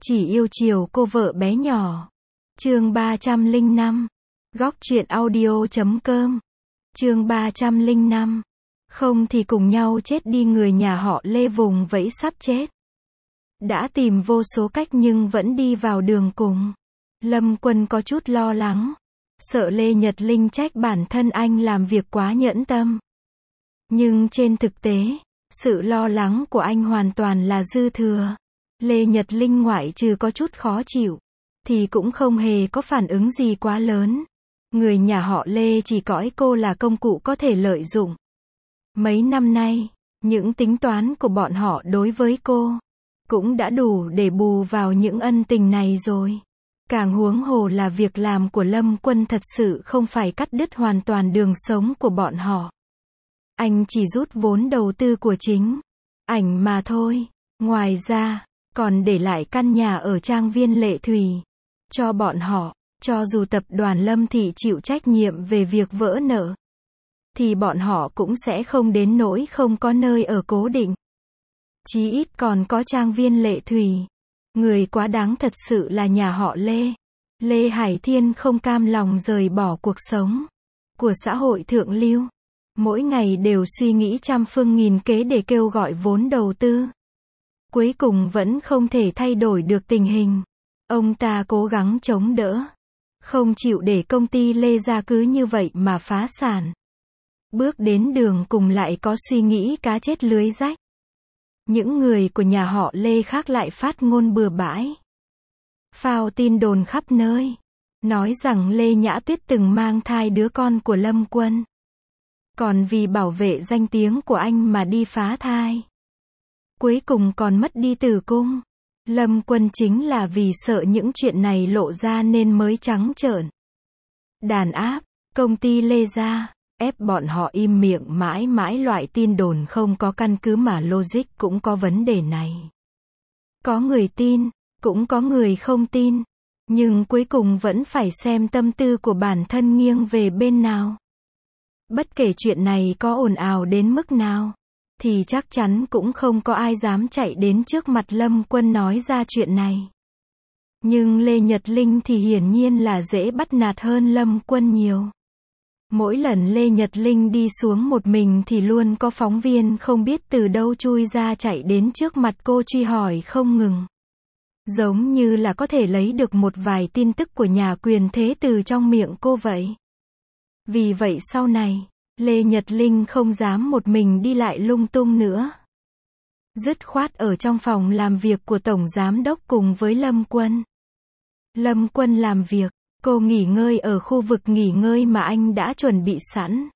Chỉ yêu chiều cô vợ bé nhỏ. Chương 305. Góc truyện audio.com. Chương 305. Không thì cùng nhau chết đi. Người nhà họ Lê vùng vẫy sắp chết. Đã tìm vô số cách nhưng vẫn đi vào đường cùng. Lâm Quân có chút lo lắng. Sợ Lê Nhật Linh trách bản thân anh làm việc quá nhẫn tâm. Nhưng trên thực tế, sự lo lắng của anh hoàn toàn là dư thừa. Lê Nhật Linh ngoại trừ có chút khó chịu, thì cũng không hề có phản ứng gì quá lớn. Người nhà họ Lê chỉ coi cô là công cụ có thể lợi dụng. Mấy năm nay, những tính toán của bọn họ đối với cô cũng đã đủ để bù vào những ân tình này rồi. Càng huống hồ là việc làm của Lâm Quân thật sự không phải cắt đứt hoàn toàn đường sống của bọn họ. Anh chỉ rút vốn đầu tư của chính ảnh mà thôi. Ngoài ra, còn để lại căn nhà ở trang viên Lệ Thủy cho bọn họ. Cho dù tập đoàn Lâm Thị chịu trách nhiệm về việc vỡ nợ, thì bọn họ cũng sẽ không đến nỗi không có nơi ở cố định. Chí ít còn có trang viên Lệ Thủy. Người quá đáng thật sự là nhà họ Lê. Lê Hải Thiên không cam lòng rời bỏ cuộc sống của xã hội thượng lưu. Mỗi ngày đều suy nghĩ trăm phương nghìn kế để kêu gọi vốn đầu tư. Cuối cùng vẫn không thể thay đổi được tình hình. Ông ta cố gắng chống đỡ, không chịu để công ty Lê Gia cứ như vậy mà phá sản. Bước đến đường cùng lại có suy nghĩ cá chết lưới rách. Những người của nhà họ Lê khác lại phát ngôn bừa bãi, phao tin đồn khắp nơi, nói rằng Lê Nhã Tuyết từng mang thai đứa con của Lâm Quân. Còn vì bảo vệ danh tiếng của anh mà đi phá thai. Cuối cùng còn mất đi tử cung. Lâm Quân chính là vì sợ những chuyện này lộ ra nên mới trắng trợn đàn áp công ty Lê Gia, ép bọn họ im miệng mãi mãi. Loại tin đồn không có căn cứ mà logic cũng có vấn đề này. Có người tin, cũng có người không tin. Nhưng cuối cùng vẫn phải xem tâm tư của bản thân nghiêng về bên nào. Bất kể chuyện này có ồn ào đến mức nào, thì chắc chắn cũng không có ai dám chạy đến trước mặt Lâm Quân nói ra chuyện này. Nhưng Lê Nhật Linh thì hiển nhiên là dễ bắt nạt hơn Lâm Quân nhiều. Mỗi lần Lê Nhật Linh đi xuống một mình thì luôn có phóng viên không biết từ đâu chui ra chạy đến trước mặt cô truy hỏi không ngừng. Giống như là có thể lấy được một vài tin tức của nhà quyền thế từ trong miệng cô vậy. Vì vậy sau này, Lê Nhật Linh không dám một mình đi lại lung tung nữa. Dứt khoát ở trong phòng làm việc của Tổng Giám Đốc cùng với Lâm Quân. Lâm Quân làm việc, cô nghỉ ngơi ở khu vực nghỉ ngơi mà anh đã chuẩn bị sẵn.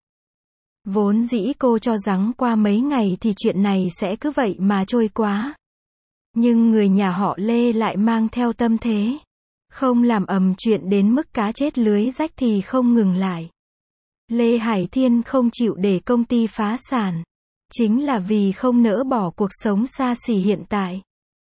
Vốn dĩ cô cho rằng qua mấy ngày thì chuyện này sẽ cứ vậy mà trôi qua. Nhưng người nhà họ Lê lại mang theo tâm thế. Không làm ầm chuyện đến mức cá chết lưới rách thì không ngừng lại. Lê Hải Thiên không chịu để công ty phá sản. Chính là vì không nỡ bỏ cuộc sống xa xỉ hiện tại.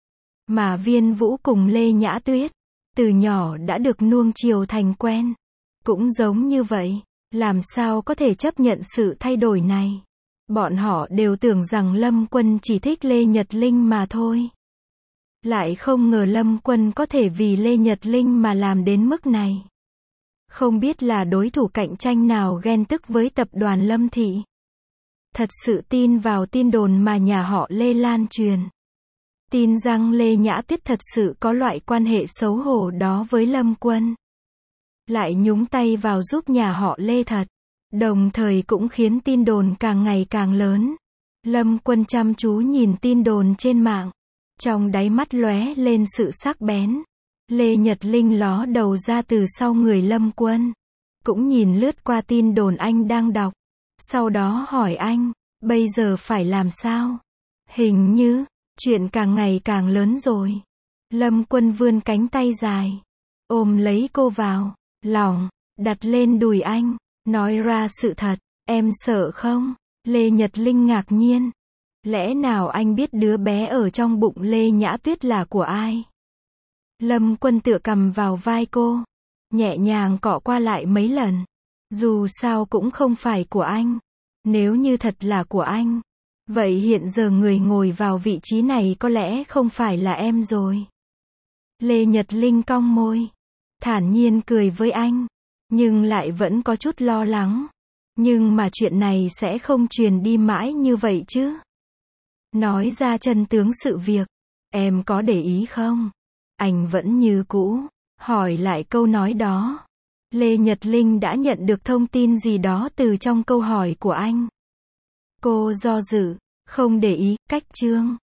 Mà Viên Vũ cùng Lê Nhã Tuyết, từ nhỏ đã được nuông chiều thành quen. Cũng giống như vậy, làm sao có thể chấp nhận sự thay đổi này. Bọn họ đều tưởng rằng Lâm Quân chỉ thích Lê Nhật Linh mà thôi. Lại không ngờ Lâm Quân có thể vì Lê Nhật Linh mà làm đến mức này. Không biết là đối thủ cạnh tranh nào ghen tức với tập đoàn Lâm Thị. Thật sự tin vào tin đồn mà nhà họ Lê lan truyền. Tin rằng Lê Nhã Tuyết thật sự có loại quan hệ xấu hổ đó với Lâm Quân. Lại nhúng tay vào giúp nhà họ Lê thật. Đồng thời cũng khiến tin đồn càng ngày càng lớn. Lâm Quân chăm chú nhìn tin đồn trên mạng. Trong đáy mắt lóe lên sự sắc bén. Lê Nhật Linh ló đầu ra từ sau người Lâm Quân. Cũng nhìn lướt qua tin đồn anh đang đọc. Sau đó hỏi anh, bây giờ phải làm sao? Hình như, chuyện càng ngày càng lớn rồi. Lâm Quân vươn cánh tay dài, ôm lấy cô vào lòng, đặt lên đùi anh, nói ra sự thật, em sợ không? Lê Nhật Linh ngạc nhiên. Lẽ nào anh biết đứa bé ở trong bụng Lê Nhã Tuyết là của ai? Lâm Quân tựa cằm vào vai cô, nhẹ nhàng cọ qua lại mấy lần. Dù sao cũng không phải của anh. Nếu như thật là của anh, vậy hiện giờ người ngồi vào vị trí này có lẽ không phải là em rồi. Lê Nhật Linh cong môi, thản nhiên cười với anh, nhưng lại vẫn có chút lo lắng. Nhưng mà chuyện này sẽ không truyền đi mãi như vậy chứ? Nói ra chân tướng sự việc, em có để ý không? Anh vẫn như cũ, hỏi lại câu nói đó. Lê Nhật Linh đã nhận được thông tin gì đó từ trong câu hỏi của anh. Cô do dự, không để ý, cách chương.